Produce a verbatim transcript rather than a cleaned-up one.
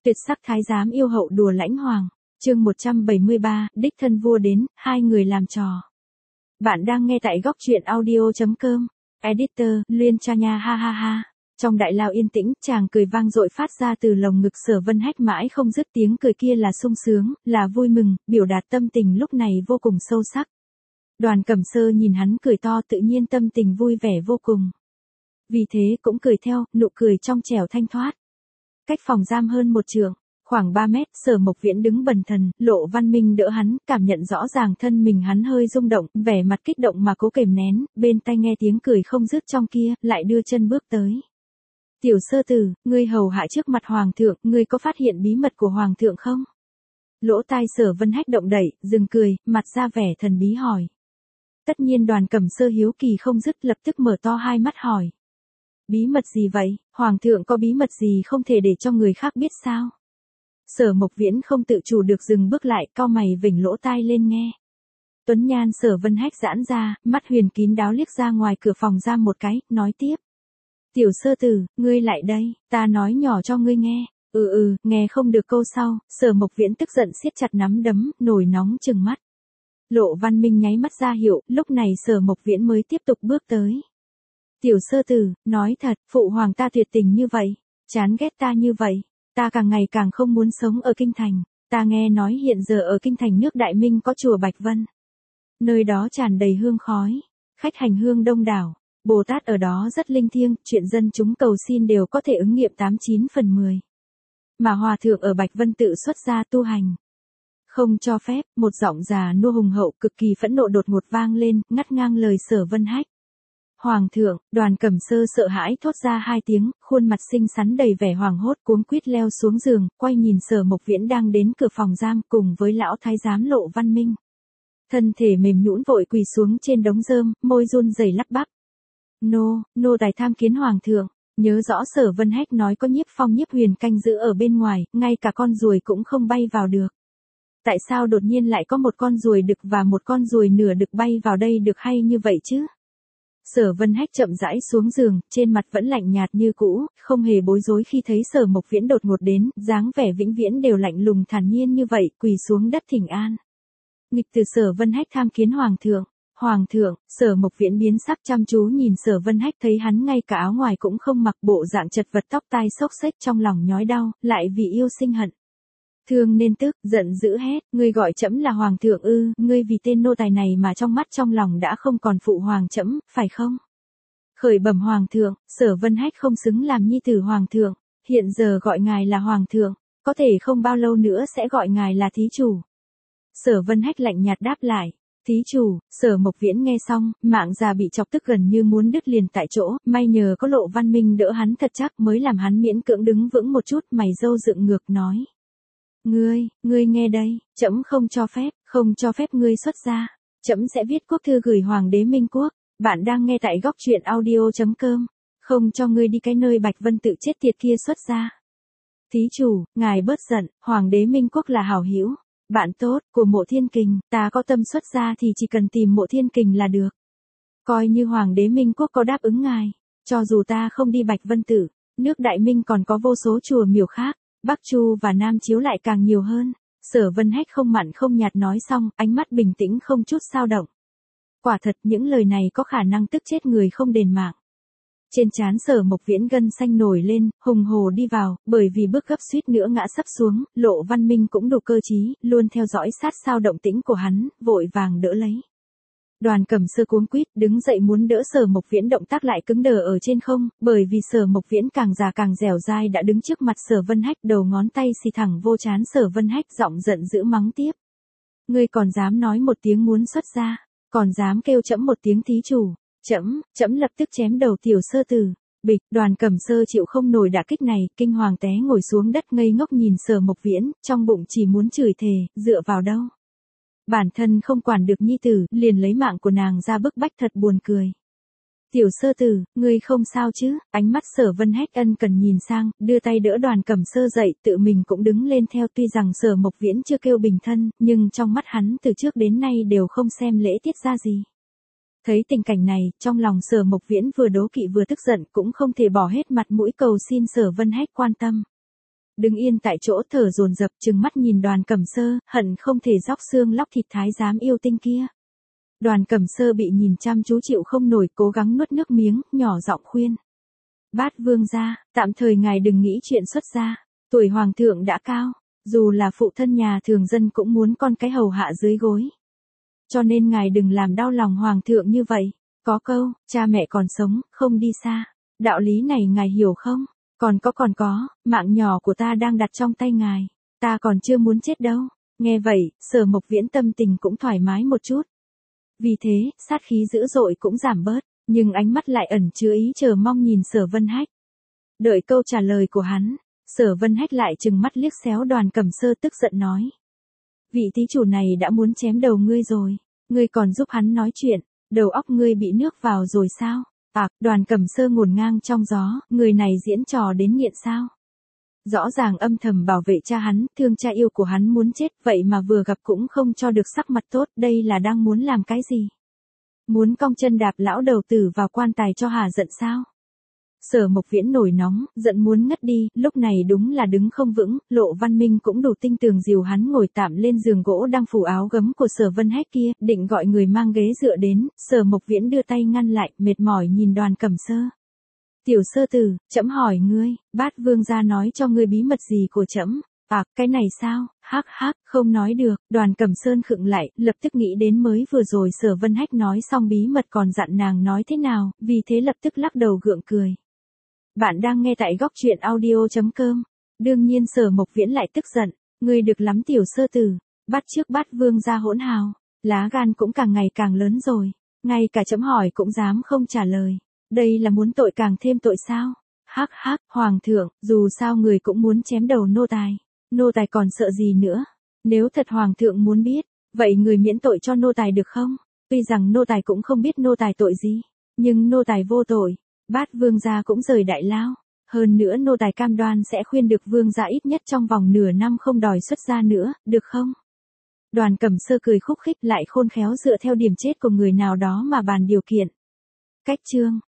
Tuyệt sắc thái giám yêu hậu đùa lãnh hoàng. Chương một trăm bảy mươi ba, đích thân vua đến, hai người làm trò. Bạn đang nghe tại góc truyện audio chấm com. Editor, Luyên Cha Nha ha ha ha. Trong đại lao yên tĩnh, chàng cười vang dội phát ra từ lồng ngực Sở Vân Hách, mãi không dứt, tiếng cười kia là sung sướng, là vui mừng, biểu đạt tâm tình lúc này vô cùng sâu sắc. Đoàn Cẩm Sơ nhìn hắn cười to, tự nhiên tâm tình vui vẻ vô cùng. Vì thế cũng cười theo, nụ cười trong trẻo thanh thoát. Cách phòng giam hơn một trượng, khoảng ba mét, Sở Mộc Viễn đứng bần thần, Lộ Văn Minh đỡ hắn, cảm nhận rõ ràng thân mình hắn hơi rung động, vẻ mặt kích động mà cố kềm nén, bên tai nghe tiếng cười không dứt trong kia, lại đưa chân bước tới. Tiểu sơ tử, ngươi hầu hạ trước mặt hoàng thượng, ngươi có phát hiện bí mật của hoàng thượng không? Lỗ tai Sở Vân Hách động đậy, dừng cười, mặt ra vẻ thần bí hỏi. Tất nhiên Đoàn Cẩm Sơ hiếu kỳ không dứt, lập tức mở to hai mắt hỏi. Bí mật gì vậy, hoàng thượng có bí mật gì không thể để cho người khác biết sao? Sở Mộc Viễn không tự chủ được dừng bước lại, cau mày vểnh lỗ tai lên nghe. Tuấn nhan Sở Vân Hách giãn ra, mắt huyền kín đáo liếc ra ngoài cửa phòng giam một cái, nói tiếp. Tiểu sơ tử, ngươi lại đây, ta nói nhỏ cho ngươi nghe. Ừ ừ, nghe không được câu sau, Sở Mộc Viễn tức giận siết chặt nắm đấm, nổi nóng trừng mắt. Lộ Văn Minh nháy mắt ra hiệu, lúc này Sở Mộc Viễn mới tiếp tục bước tới. Tiểu sơ tử, nói thật, phụ hoàng ta tuyệt tình như vậy, chán ghét ta như vậy, ta càng ngày càng không muốn sống ở kinh thành, ta nghe nói hiện giờ ở kinh thành nước Đại Minh có chùa Bạch Vân. Nơi đó tràn đầy hương khói, khách hành hương đông đảo, Bồ Tát ở đó rất linh thiêng, chuyện dân chúng cầu xin đều có thể ứng nghiệm tám chín phần mười. Mà hòa thượng ở Bạch Vân tự xuất gia tu hành. Không cho phép, một giọng già nua hùng hậu cực kỳ phẫn nộ đột ngột vang lên, ngắt ngang lời Sở Vân Hách. Hoàng thượng, Đoàn Cẩm Sơ sợ hãi thốt ra hai tiếng, khuôn mặt xinh xắn đầy vẻ hoảng hốt, cuống quýt leo xuống giường, quay nhìn Sở Mộc Viễn đang đến cửa phòng giam cùng với lão thái giám Lộ Văn Minh. Thân thể mềm nhũn vội quỳ xuống trên đống rơm, môi run rẩy lắp bắp. Nô, nô tài tham kiến hoàng thượng, nhớ rõ Sở Vân Hách nói có Nhiếp Phong Nhiếp Huyền canh giữ ở bên ngoài, ngay cả con ruồi cũng không bay vào được. Tại sao đột nhiên lại có một con ruồi đực và một con ruồi nửa đực bay vào đây được hay như vậy chứ? Sở Vân Hách chậm rãi xuống giường, trên mặt vẫn lạnh nhạt như cũ, không hề bối rối khi thấy Sở Mộc Viễn đột ngột đến, dáng vẻ vĩnh viễn đều lạnh lùng thản nhiên như vậy, quỳ xuống đất thỉnh an. Nghịch từ Sở Vân Hách tham kiến hoàng thượng. Hoàng thượng, Sở Mộc Viễn biến sắc chăm chú nhìn Sở Vân Hách, thấy hắn ngay cả áo ngoài cũng không mặc, bộ dạng chật vật, tóc tai xốc xếch, trong lòng nhói đau, lại vì yêu sinh hận. Thương nên tức, giận dữ hét, ngươi gọi trẫm là hoàng thượng ư, ngươi vì tên nô tài này mà trong mắt trong lòng đã không còn phụ hoàng trẫm, phải không? Khởi bẩm hoàng thượng, Sở Vân Hách không xứng làm nhi tử hoàng thượng, hiện giờ gọi ngài là hoàng thượng, có thể không bao lâu nữa sẽ gọi ngài là thí chủ. Sở Vân Hách lạnh nhạt đáp lại. Thí chủ, Sở Mộc Viễn nghe xong, mạng già bị chọc tức gần như muốn đứt liền tại chỗ, may nhờ có Lộ Văn Minh đỡ hắn thật chắc mới làm hắn miễn cưỡng đứng vững một chút, mày râu dựng ngược nói. Ngươi, ngươi nghe đây, trẫm không cho phép, không cho phép ngươi xuất gia, trẫm sẽ viết quốc thư gửi Hoàng đế Minh Quốc, bạn đang nghe tại góc truyện audio chấm com, không cho ngươi đi cái nơi Bạch Vân tự chết tiệt kia xuất gia. Thí chủ, ngài bớt giận, Hoàng đế Minh Quốc là hảo hữu. Bạn tốt, của Mộ Thiên Kình, ta có tâm xuất gia thì chỉ cần tìm Mộ Thiên Kình là được. Coi như Hoàng đế Minh Quốc có đáp ứng ngài, cho dù ta không đi Bạch Vân Tử, nước Đại Minh còn có vô số chùa miếu khác, Bắc Chu và Nam Chiếu lại càng nhiều hơn. Sở Vân Hách không mặn không nhạt nói xong, ánh mắt bình tĩnh không chút xao động. Quả thật những lời này có khả năng tức chết người không đền mạng. Trên trán Sở Mộc Viễn gân xanh nổi lên, hùng hồ đi vào, bởi vì bước gấp suýt nữa ngã sấp xuống, Lộ Văn Minh cũng đủ cơ trí, luôn theo dõi sát sao động tĩnh của hắn, vội vàng đỡ lấy. Đoàn Cẩm Sơ cuống quýt đứng dậy muốn đỡ Sở Mộc Viễn, động tác lại cứng đờ ở trên không, bởi vì Sở Mộc Viễn càng già càng dẻo dai đã đứng trước mặt Sở Vân Hách, đầu ngón tay xì thẳng vô trán Sở Vân Hách, giọng giận dữ mắng tiếp. Ngươi còn dám nói một tiếng muốn xuất gia, còn dám kêu trẫm một tiếng thí chủ. Trẫm, trẫm lập tức chém đầu tiểu sơ tử. Bịch, Đoàn Cẩm Sơ chịu không nổi đả kích này, kinh hoàng té ngồi xuống đất ngây ngốc nhìn Sở Mộc Viễn, trong bụng chỉ muốn chửi thề, dựa vào đâu. Bản thân không quản được nhi tử, liền lấy mạng của nàng ra bức bách, thật buồn cười. Tiểu sơ tử, ngươi không sao chứ? Ánh mắt Sở Vân Hách ân cần nhìn sang, đưa tay đỡ Đoàn Cẩm Sơ dậy, tự mình cũng đứng lên theo, tuy rằng Sở Mộc Viễn chưa kêu bình thân, nhưng trong mắt hắn từ trước đến nay đều không xem lễ tiết ra gì. Thấy tình cảnh này, trong lòng Sở Mộc Viễn vừa đố kỵ vừa tức giận, cũng không thể bỏ hết mặt mũi cầu xin Sở Vân Hách quan tâm. đứng yên tại chỗ thở dồn dập trừng mắt nhìn Đoàn Cẩm Sơ, hận không thể róc xương lóc thịt thái giám yêu tinh kia. Đoàn Cẩm Sơ bị nhìn chăm chú chịu không nổi, cố gắng nuốt nước miếng, nhỏ giọng khuyên. Bát vương gia, tạm thời ngài đừng nghĩ chuyện xuất gia, tuổi hoàng thượng đã cao, dù là phụ thân nhà thường dân cũng muốn con cái hầu hạ dưới gối. Cho nên ngài đừng làm đau lòng hoàng thượng như vậy, có câu, cha mẹ còn sống, không đi xa, đạo lý này ngài hiểu không? Còn có còn có, mạng nhỏ của ta đang đặt trong tay ngài, ta còn chưa muốn chết đâu. Nghe vậy, Sở Mộc Viễn tâm tình cũng thoải mái một chút. Vì thế, sát khí dữ dội cũng giảm bớt, nhưng ánh mắt lại ẩn chứa ý chờ mong nhìn Sở Vân Hách. Đợi câu trả lời của hắn, Sở Vân Hách lại trừng mắt liếc xéo Đoàn Cẩm Sơ tức giận nói. Vị thí chủ này đã muốn chém đầu ngươi rồi, ngươi còn giúp hắn nói chuyện, đầu óc ngươi bị nước vào rồi sao? À, Đoàn Cẩm Sơ ngổn ngang trong gió, người này diễn trò đến nghiện sao? Rõ ràng âm thầm bảo vệ cha hắn, thương cha yêu của hắn muốn chết, vậy mà vừa gặp cũng không cho được sắc mặt tốt, đây là đang muốn làm cái gì? Muốn cong chân đạp lão đầu tử vào quan tài cho hả giận sao? Sở Mộc Viễn nổi nóng, giận muốn ngất đi, lúc này đúng là đứng không vững, Lộ Văn Minh cũng đủ tinh tường dìu hắn ngồi tạm lên giường gỗ đang phủ áo gấm của Sở Vân Hách kia, định gọi người mang ghế dựa đến, Sở Mộc Viễn đưa tay ngăn lại, mệt mỏi nhìn Đoàn Cẩm Sơ. Tiểu sơ tử, trẫm hỏi ngươi, Bát vương gia nói cho ngươi bí mật gì của trẫm? À, cái này sao? Hắc hắc, không nói được. Đoàn Cẩm Sơn khựng lại, lập tức nghĩ đến mới vừa rồi Sở Vân Hách nói xong bí mật còn dặn nàng nói thế nào, vì thế lập tức lắc đầu gượng cười. Bạn đang nghe tại góc truyện audio chấm com. Đương nhiên Sở Mộc Viễn lại tức giận, ngươi được lắm tiểu sơ tử, bắt trước Bát vương gia hỗn hào, lá gan cũng càng ngày càng lớn rồi, ngay cả trẫm hỏi cũng dám không trả lời. Đây là muốn tội càng thêm tội sao? Hắc hắc, hoàng thượng, dù sao người cũng muốn chém đầu nô tài. Nô tài còn sợ gì nữa? Nếu thật hoàng thượng muốn biết, vậy người miễn tội cho nô tài được không? Tuy rằng nô tài cũng không biết nô tài tội gì, nhưng nô tài vô tội. Bát vương gia cũng rời đại lao. Hơn nữa nô tài cam đoan sẽ khuyên được vương gia ít nhất trong vòng nửa năm không đòi xuất gia nữa, được không? Đoàn Cẩm Sơ cười khúc khích lại khôn khéo dựa theo điểm chết của người nào đó mà bàn điều kiện. Cách chương